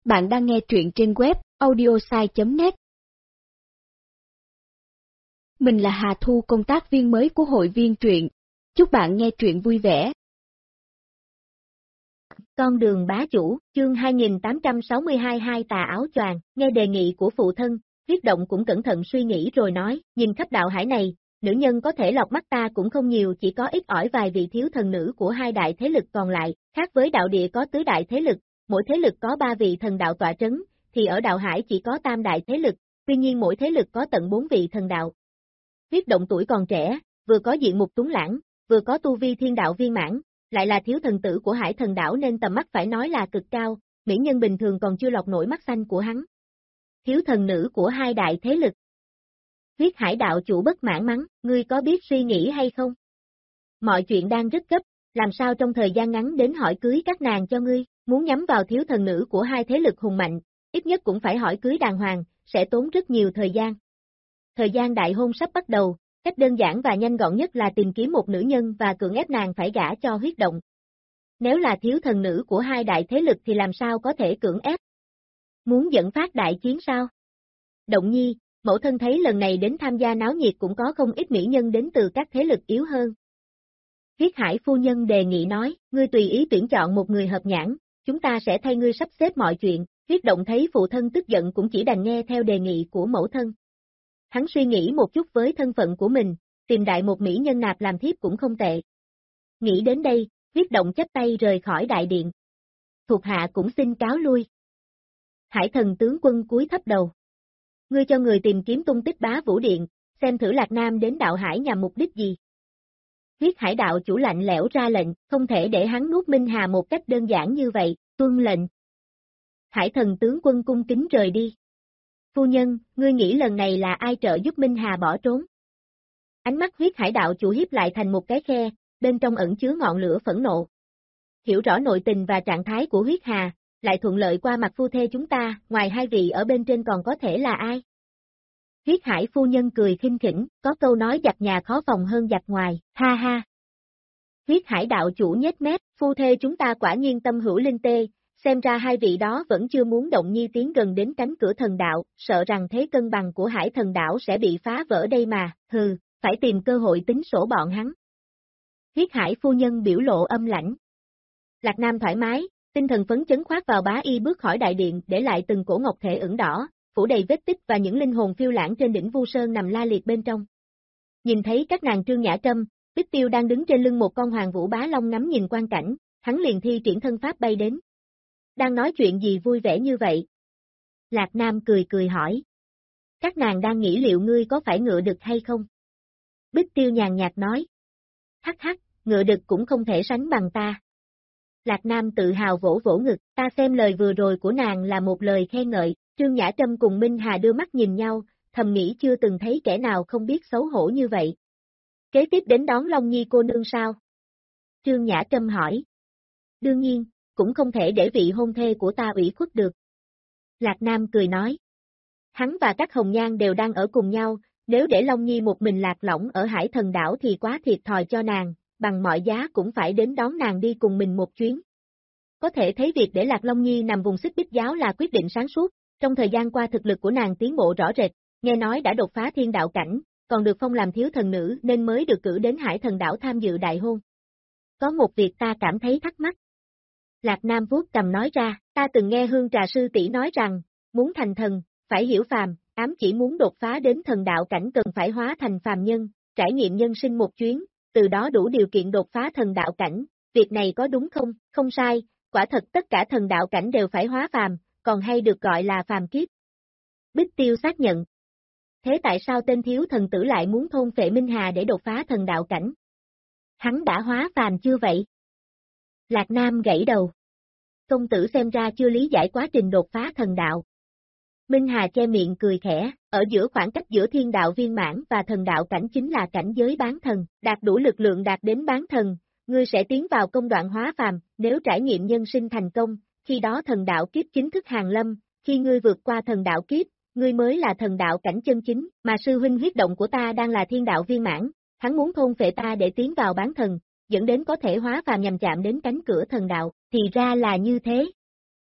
Bạn đang nghe truyện trên web audiosai.net. Mình là Hà Thu, công tác viên mới của hội viên truyện. Chúc bạn nghe truyện vui vẻ. Con đường bá chủ, chương 2862 hai tà áo choàng, nghe đề nghị của phụ thân, Huyết Động cũng cẩn thận suy nghĩ rồi nói, nhìn khắp đạo hải này, nữ nhân có thể lọt mắt ta cũng không nhiều, chỉ có ít ỏi vài vị thiếu thần nữ của hai đại thế lực còn lại, khác với đạo địa có tứ đại thế lực, mỗi thế lực có 3 vị thần đạo tọa trấn, thì ở đạo hải chỉ có tam đại thế lực, tuy nhiên mỗi thế lực có tận 4 vị thần đạo. Huyết Động tuổi còn trẻ, vừa có diện mục tuấn lãng, vừa có tu vi thiên đạo viên mãn, lại là thiếu thần tử của hải thần đảo nên tầm mắt phải nói là cực cao, mỹ nhân bình thường còn chưa lọt nổi mắt xanh của hắn. Thiếu thần nữ của hai đại thế lực. Huyết Hải đạo chủ bất mãn mắng, ngươi có biết suy nghĩ hay không? Mọi chuyện đang rất gấp, làm sao trong thời gian ngắn đến hỏi cưới các nàng cho ngươi, muốn nhắm vào thiếu thần nữ của hai thế lực hùng mạnh, ít nhất cũng phải hỏi cưới đàng hoàng, sẽ tốn rất nhiều thời gian. Thời gian đại hôn sắp bắt đầu, cách đơn giản và nhanh gọn nhất là tìm kiếm một nữ nhân và cưỡng ép nàng phải gả cho Huyết Động. Nếu là thiếu thần nữ của hai đại thế lực thì làm sao có thể cưỡng ép? Muốn dẫn phát đại chiến sao? Động Nhi, mẫu thân thấy lần này đến tham gia náo nhiệt cũng có không ít mỹ nhân đến từ các thế lực yếu hơn. Huyết Hải phu nhân đề nghị nói, ngươi tùy ý tuyển chọn một người hợp nhãn, chúng ta sẽ thay ngươi sắp xếp mọi chuyện. Huyết Động thấy phụ thân tức giận cũng chỉ đành nghe theo đề nghị của mẫu thân. Hắn suy nghĩ một chút với thân phận của mình, tìm đại một mỹ nhân nạp làm thiếp cũng không tệ. Nghĩ đến đây, Huyết Động chắp tay rời khỏi đại điện. Thuộc hạ cũng xin cáo lui. Hải thần tướng quân cúi thấp đầu. Ngươi cho người tìm kiếm tung tích Bá Vũ Điện, xem thử Lạc Nam đến đạo hải nhằm mục đích gì. Huyết Hải đạo chủ lạnh lẽo ra lệnh, không thể để hắn nuốt Minh Hà một cách đơn giản như vậy, tuân lệnh. Hải thần tướng quân cung kính rời đi. Phu nhân, ngươi nghĩ lần này là ai trợ giúp Minh Hà bỏ trốn? Ánh mắt Huyết Hải đạo chủ hiếp lại thành một cái khe, bên trong ẩn chứa ngọn lửa phẫn nộ. Hiểu rõ nội tình và trạng thái của Huyết Hà, lại thuận lợi qua mặt phu thê chúng ta, ngoài hai vị ở bên trên còn có thể là ai? Huyết Hải phu nhân cười khinh khỉnh, có câu nói giặt nhà khó phòng hơn giặt ngoài, ha ha. Huyết Hải đạo chủ nhếch mép, phu thê chúng ta quả nhiên tâm hữu linh tê, xem ra hai vị đó vẫn chưa muốn Động Nhi tiến gần đến cánh cửa thần đạo, sợ rằng thế cân bằng của Hải thần đảo sẽ bị phá vỡ đây mà, hừ, phải tìm cơ hội tính sổ bọn hắn. Huyết Hải phu nhân biểu lộ âm lãnh. Lạc Nam thoải mái, tinh thần phấn chấn khoác vào bá y bước khỏi đại điện để lại từng cổ ngọc thể ửng đỏ, phủ đầy vết tích và những linh hồn phiêu lãng trên đỉnh Vu Sơn nằm la liệt bên trong. Nhìn thấy các nàng Trương Nhã Trâm, Bích Tiêu đang đứng trên lưng một con hoàng vũ bá long ngắm nhìn quang cảnh, hắn liền thi triển thân pháp bay đến. Đang nói chuyện gì vui vẻ như vậy? Lạc Nam cười cười hỏi. Các nàng đang nghĩ liệu ngươi có phải ngựa đực hay không? Bích Tiêu nhàn nhạt nói. Hắc hắc, ngựa đực cũng không thể sánh bằng ta. Lạc Nam tự hào vỗ vỗ ngực, ta xem lời vừa rồi của nàng là một lời khen ngợi. Trương Nhã Trâm cùng Minh Hà đưa mắt nhìn nhau, thầm nghĩ chưa từng thấy kẻ nào không biết xấu hổ như vậy. Kế tiếp đến đón Long Nhi cô nương sao? Trương Nhã Trâm hỏi. Đương nhiên, cũng không thể để vị hôn thê của ta ủy khuất được. Lạc Nam cười nói. Hắn và các hồng nhan đều đang ở cùng nhau, nếu để Long Nhi một mình lạc lõng ở Hải thần đảo thì quá thiệt thòi cho nàng, bằng mọi giá cũng phải đến đón nàng đi cùng mình một chuyến. Có thể thấy việc để Lạc Long Nhi nằm vùng Xích Bích giáo là quyết định sáng suốt, trong thời gian qua thực lực của nàng tiến bộ rõ rệt, nghe nói đã đột phá thiên đạo cảnh, còn được phong làm thiếu thần nữ nên mới được cử đến Hải thần đảo tham dự đại hôn. Có một việc ta cảm thấy thắc mắc. Lạc Nam vuốt cầm nói ra, ta từng nghe Hương Trà sư tỷ nói rằng, muốn thành thần, phải hiểu phàm, ám chỉ muốn đột phá đến thần đạo cảnh cần phải hóa thành phàm nhân, trải nghiệm nhân sinh một chuyến, từ đó đủ điều kiện đột phá thần đạo cảnh, việc này có đúng không? Không sai, quả thật tất cả thần đạo cảnh đều phải hóa phàm, còn hay được gọi là phàm kiếp. Bích Tiêu xác nhận. Thế tại sao tên thiếu thần tử lại muốn thôn phệ Minh Hà để đột phá thần đạo cảnh? Hắn đã hóa phàm chưa vậy? Lạc Nam gãy đầu. Công tử xem ra chưa lý giải quá trình đột phá thần đạo. Minh Hà che miệng cười khẽ, ở giữa khoảng cách giữa thiên đạo viên mãn và thần đạo cảnh chính là cảnh giới bán thần, đạt đủ lực lượng đạt đến bán thần, ngươi sẽ tiến vào công đoạn hóa phàm, nếu trải nghiệm nhân sinh thành công, khi đó thần đạo kiếp chính thức hàng lâm, khi ngươi vượt qua thần đạo kiếp, ngươi mới là thần đạo cảnh chân chính, mà sư huynh Huyết Động của ta đang là thiên đạo viên mãn, hắn muốn thôn phệ ta để tiến vào bán thần, dẫn đến có thể hóa phàm nhằm chạm đến cánh cửa thần đạo, thì ra là như thế.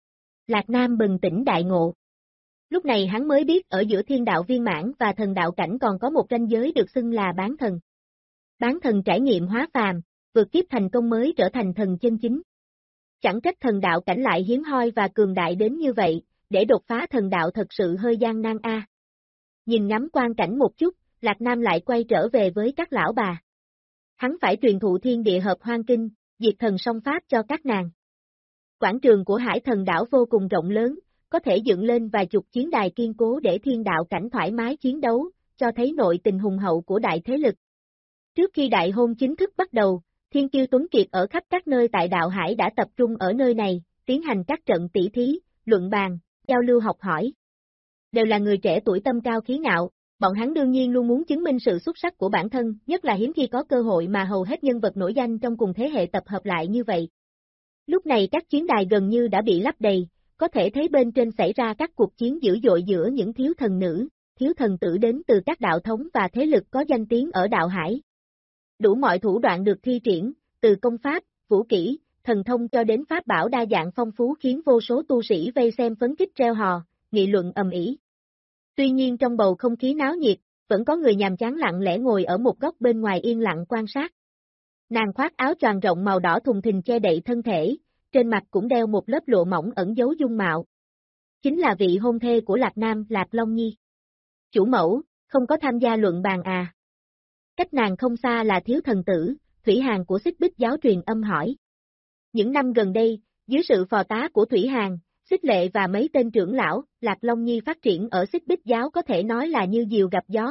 Lạc Nam bừng tỉnh đại ngộ. Lúc này hắn mới biết ở giữa thiên đạo viên mãn và thần đạo cảnh còn có một ranh giới được xưng là bán thần. Bán thần trải nghiệm hóa phàm, vượt kiếp thành công mới trở thành thần chân chính. Chẳng trách thần đạo cảnh lại hiếm hoi và cường đại đến như vậy, để đột phá thần đạo thật sự hơi gian nan a. Nhìn ngắm quan cảnh một chút, Lạc Nam lại quay trở về với các lão bà. Hắn phải truyền thụ thiên địa hợp hoang kinh, diệt thần song pháp cho các nàng. Quảng trường của Hải Thần đảo vô cùng rộng lớn, có thể dựng lên vài chục chiến đài kiên cố để thiên đạo cảnh thoải mái chiến đấu, cho thấy nội tình hùng hậu của đại thế lực. Trước khi đại hôn chính thức bắt đầu, thiên kiêu tuấn kiệt ở khắp các nơi tại đạo hải đã tập trung ở nơi này, tiến hành các trận tỷ thí, luận bàn, giao lưu học hỏi. Đều là người trẻ tuổi tâm cao khí ngạo, bọn hắn đương nhiên luôn muốn chứng minh sự xuất sắc của bản thân, nhất là hiếm khi có cơ hội mà hầu hết nhân vật nổi danh trong cùng thế hệ tập hợp lại như vậy. Lúc này các chiến đài gần như đã bị lấp đầy, có thể thấy bên trên xảy ra các cuộc chiến dữ dội giữa những thiếu thần nữ, thiếu thần tử đến từ các đạo thống và thế lực có danh tiếng ở đạo hải. Đủ mọi thủ đoạn được thi triển, từ công pháp, vũ kỹ, thần thông cho đến pháp bảo đa dạng phong phú khiến vô số tu sĩ vây xem phấn khích reo hò, nghị luận ầm ĩ. Tuy nhiên trong bầu không khí náo nhiệt, vẫn có người nhàm chán lặng lẽ ngồi ở một góc bên ngoài yên lặng quan sát. Nàng khoác áo choàng rộng màu đỏ thùng thình che đậy thân thể, trên mặt cũng đeo một lớp lụa mỏng ẩn giấu dung mạo. Chính là vị hôn thê của Lạc Nam, Lạc Long Nhi. Chủ mẫu, không có tham gia luận bàn à? Cách nàng không xa là thiếu thần tử, Thủy Hàn của Xích Bích giáo truyền âm hỏi. Những năm gần đây, dưới sự phò tá của Thủy Hàn, Xích Lệ và mấy tên trưởng lão, Lạc Long Nhi phát triển ở Xích Bích giáo có thể nói là như diều gặp gió.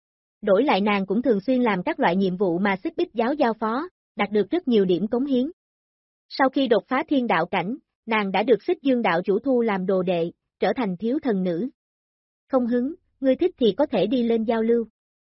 Đổi lại nàng cũng thường xuyên làm các loại nhiệm vụ mà Xích Bích giáo giao phó, đạt được rất nhiều điểm cống hiến. Sau khi đột phá thiên đạo cảnh, nàng đã được Xích Dương đạo chủ thu làm đồ đệ, trở thành thiếu thần nữ. Không hứng, ngươi thích thì có thể đi lên giao lưu.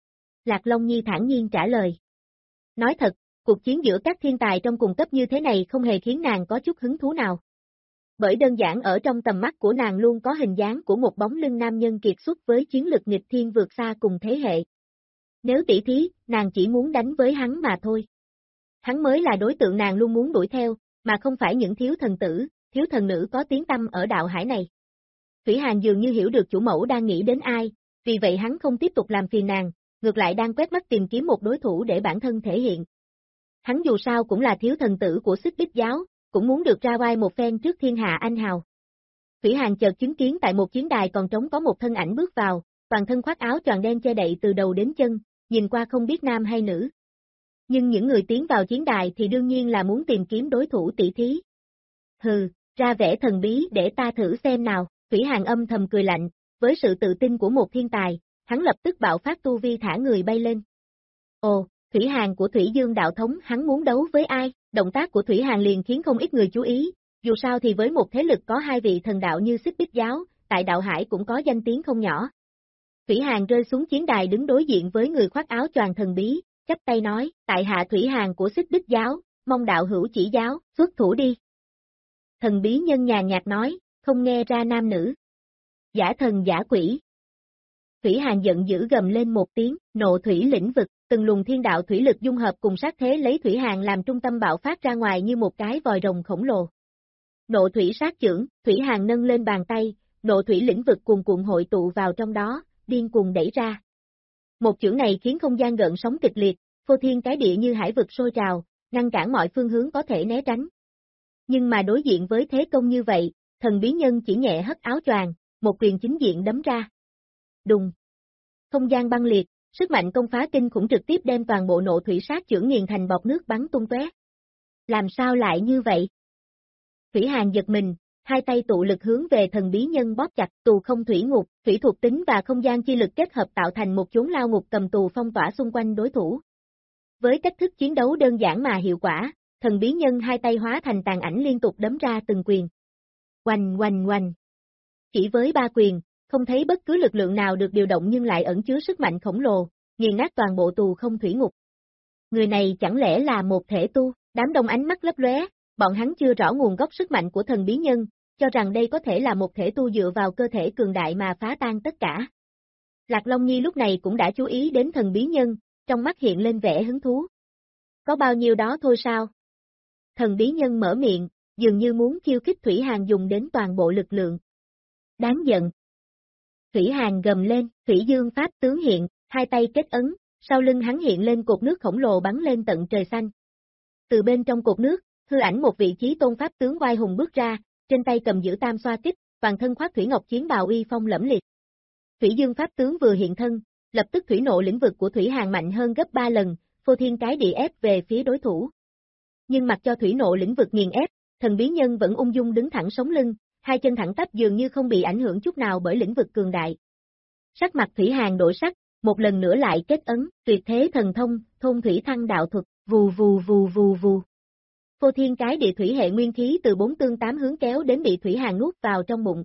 Lạc Long Nhi thản nhiên trả lời. Nói thật, cuộc chiến giữa các thiên tài trong cùng cấp như thế này không hề khiến nàng có chút hứng thú nào. Bởi đơn giản ở trong tầm mắt của nàng luôn có hình dáng của một bóng lưng nam nhân kiệt xuất với chiến lực nghịch thiên vượt xa cùng thế hệ. Nếu tỷ thí, nàng chỉ muốn đánh với hắn mà thôi. Hắn mới là đối tượng nàng luôn muốn đuổi theo, mà không phải những thiếu thần tử, thiếu thần nữ có tiếng tăm ở đạo hải này. Thủy Hàn dường như hiểu được chủ mẫu đang nghĩ đến ai, vì vậy hắn không tiếp tục làm phiền nàng, ngược lại đang quét mắt tìm kiếm một đối thủ để bản thân thể hiện. Hắn dù sao cũng là thiếu thần tử của Xích Bích giáo, cũng muốn được ra vai một phen trước thiên hạ anh hào. Thủy Hàn chợt chứng kiến tại một chiến đài còn trống có một thân ảnh bước vào, toàn thân khoác áo choàng đen che đậy từ đầu đến chân, nhìn qua không biết nam hay nữ. Nhưng những người tiến vào chiến đài thì đương nhiên là muốn tìm kiếm đối thủ tỷ thí. Hừ, ra vẻ thần bí để ta thử xem nào, Thủy Hàn âm thầm cười lạnh, với sự tự tin của một thiên tài, hắn lập tức bạo phát tu vi thả người bay lên. Ồ, Thủy Hàn của Thủy Dương đạo thống hắn muốn đấu với ai? Động tác của Thủy Hàn liền khiến không ít người chú ý, dù sao thì với một thế lực có hai vị thần đạo như Xích Bích giáo, tại đạo hải cũng có danh tiếng không nhỏ. Thủy Hàn rơi xuống chiến đài đứng đối diện với người khoác áo choàng thần bí, chắp tay nói, tại hạ Thủy Hàn của Xích Bích giáo, mong đạo hữu chỉ giáo, xuất thủ đi. Thần bí nhân nhàn nhạt nói, không nghe ra nam nữ. Giả thần giả quỷ. Thủy Hàn giận dữ gầm lên một tiếng, nộ thủy lĩnh vực, từng luồng thiên đạo thủy lực dung hợp cùng sát thế lấy Thủy Hàn làm trung tâm bạo phát ra ngoài như một cái vòi rồng khổng lồ. Nộ thủy sát chưởng, Thủy Hàn nâng lên bàn tay, nộ thủy lĩnh vực cuồn cuộn hội tụ vào trong đó, điên cuồng đẩy ra. Một chưởng này khiến không gian gợn sóng kịch liệt, phô thiên cái địa như hải vực sôi trào, ngăn cản mọi phương hướng có thể né tránh. Nhưng mà đối diện với thế công như vậy, thần bí nhân chỉ nhẹ hất áo choàng, một quyền chính diện đấm ra. Đùng. Không gian băng liệt, sức mạnh công phá kinh khủng trực tiếp đem toàn bộ nộ thủy sát chưởng nghiền thành bọt nước bắn tung tóe. Làm sao lại như vậy? Thủy Hàn giật mình, hai tay tụ lực hướng về thần bí nhân bóp chặt, tù không thủy ngục, thủy thuộc tính và không gian chi lực kết hợp tạo thành một chốn lao ngục cầm tù phong tỏa xung quanh đối thủ. Với cách thức chiến đấu đơn giản mà hiệu quả, thần bí nhân hai tay hóa thành tàn ảnh liên tục đấm ra từng quyền. Oanh oanh oanh. Chỉ với ba quyền, không thấy bất cứ lực lượng nào được điều động nhưng lại ẩn chứa sức mạnh khổng lồ, nghiền nát toàn bộ tù không thủy ngục. Người này chẳng lẽ là một thể tu? Đám đông ánh mắt lấp lóe, bọn hắn chưa rõ nguồn gốc sức mạnh của thần bí nhân, cho rằng đây có thể là một thể tu dựa vào cơ thể cường đại mà phá tan tất cả. Lạc Long Nhi lúc này cũng đã chú ý đến thần bí nhân, trong mắt hiện lên vẻ hứng thú. Có bao nhiêu đó thôi sao? Thần bí nhân mở miệng, dường như muốn khiêu khích Thủy Hàn dùng đến toàn bộ lực lượng. Đáng giận. Thủy Hàn gầm lên, Thủy Dương Pháp tướng hiện, hai tay kết ấn, sau lưng hắn hiện lên cột nước khổng lồ bắn lên tận trời xanh. Từ bên trong cột nước, hư ảnh một vị chí tôn pháp tướng oai hùng bước ra, trên tay cầm giữ tam xoa kích, toàn thân khoác thủy ngọc chiến bào uy phong lẫm liệt. Thủy Dương pháp tướng vừa hiện thân, lập tức thủy nộ lĩnh vực của Thủy Hàn mạnh hơn gấp 3 lần, phô thiên cái địa ép về phía đối thủ. Nhưng mặc cho thủy nộ lĩnh vực nghiền ép, thần bí nhân vẫn ung dung đứng thẳng sống lưng, hai chân thẳng tắp dường như không bị ảnh hưởng chút nào bởi lĩnh vực cường đại. Sắc mặt Thủy Hàn đổi sắc, một lần nữa lại kết ấn, tuyệt thế thần thông, thôn thủy thăng đạo thuật, vù vù vù vù vù. Phô thiên cái địa thủy hệ nguyên khí từ 4 tương 8 hướng kéo đến bị Thủy Hàn nuốt vào trong bụng.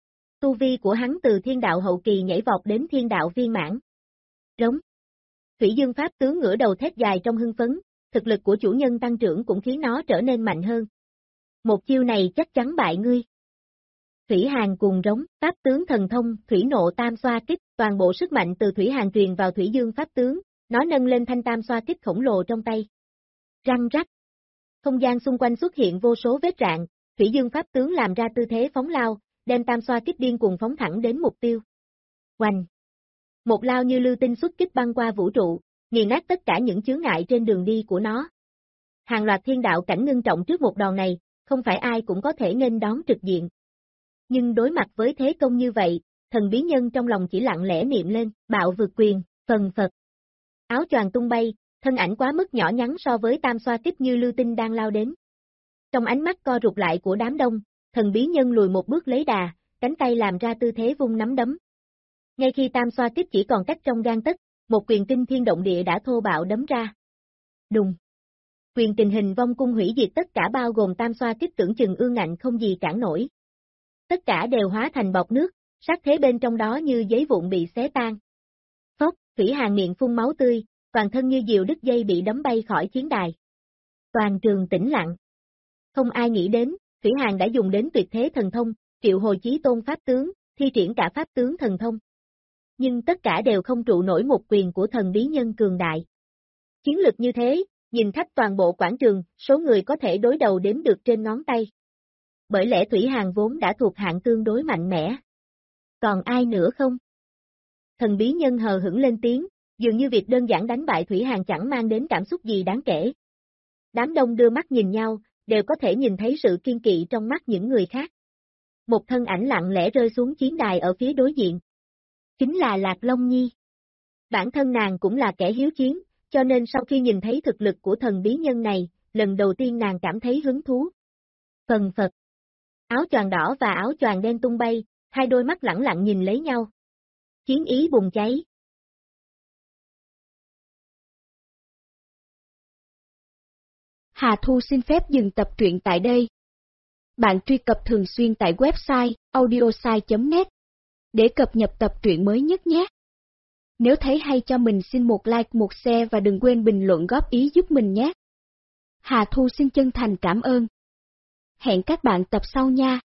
Tu vi của hắn từ thiên đạo hậu kỳ nhảy vọt đến thiên đạo viên mãn. Rống. Thủy Dương pháp tướng ngửa đầu thét dài trong hưng phấn, thực lực của chủ nhân tăng trưởng cũng khiến nó trở nên mạnh hơn. Một chiêu này chắc chắn bại ngươi. Thủy Hàn cùng rống, pháp tướng thần thông, thủy nộ tam xoa kích, toàn bộ sức mạnh từ Thủy Hàn truyền vào Thủy Dương pháp tướng, nó nâng lên thanh tam xoa kích khổng lồ trong tay. Răng rắc. Không gian xung quanh xuất hiện vô số vết rạn, Thủy Dương pháp tướng làm ra tư thế phóng lao, đem tam xoa kích điên cuồng phóng thẳng đến mục tiêu. Oanh! Một lao như lưu tinh xuất kích băng qua vũ trụ, nghiền nát tất cả những chướng ngại trên đường đi của nó. Hàng loạt thiên đạo cảnh ngưng trọng trước một đòn này, không phải ai cũng có thể nghênh đón trực diện. Nhưng đối mặt với thế công như vậy, thần bí nhân trong lòng chỉ lặng lẽ niệm lên, bạo vượt quyền, phần phật. Áo choàng tung bay, thân ảnh quá mức nhỏ nhắn so với tam xoa kích như lưu tinh đang lao đến. Trong ánh mắt co rụt lại của đám đông, thần bí nhân lùi một bước lấy đà, cánh tay làm ra tư thế vung nắm đấm. Ngay khi tam xoa kích chỉ còn cách trong gang tấc, một quyền kinh thiên động địa đã thô bạo đấm ra. Đùng. Quyền tình hình vong cung hủy diệt tất cả bao gồm tam xoa kích tưởng chừng ương ngạnh không gì cản nổi. Tất cả đều hóa thành bọt nước, sát thế bên trong đó như giấy vụn bị xé tan. Phốc, Thủy Hàn miệng phun máu tươi, toàn thân như diều đứt dây bị đấm bay khỏi chiến đài. Toàn trường tĩnh lặng. Không ai nghĩ đến, Thủy Hàn đã dùng đến tuyệt thế thần thông, triệu hồi chí tôn pháp tướng, thi triển cả pháp tướng thần thông. Nhưng tất cả đều không trụ nổi một quyền của thần bí nhân cường đại. Chiến lực như thế, nhìn khắp toàn bộ quảng trường, số người có thể đối đầu đếm được trên ngón tay. Bởi lẽ Thủy Hàn vốn đã thuộc hạng tương đối mạnh mẽ. Còn ai nữa không? Thần bí nhân hờ hững lên tiếng, dường như việc đơn giản đánh bại Thủy Hàn chẳng mang đến cảm xúc gì đáng kể. Đám đông đưa mắt nhìn nhau, đều có thể nhìn thấy sự kiên kỵ trong mắt những người khác. Một thân ảnh lặng lẽ rơi xuống chiến đài ở phía đối diện. Chính là Lạc Long Nhi. Bản thân nàng cũng là kẻ hiếu chiến, cho nên sau khi nhìn thấy thực lực của thần bí nhân này, lần đầu tiên nàng cảm thấy hứng thú. Phần phật. Áo choàng đỏ và áo choàng đen tung bay, hai đôi mắt lẳng lặng nhìn lấy nhau. Chiến ý bùng cháy. Hà Thu xin phép dừng tập truyện tại đây. Bạn truy cập thường xuyên tại website audiosai.net để cập nhật tập truyện mới nhất nhé. Nếu thấy hay cho mình xin một like, một share và đừng quên bình luận góp ý giúp mình nhé. Hà Thu xin chân thành cảm ơn. Hẹn các bạn tập sau nha.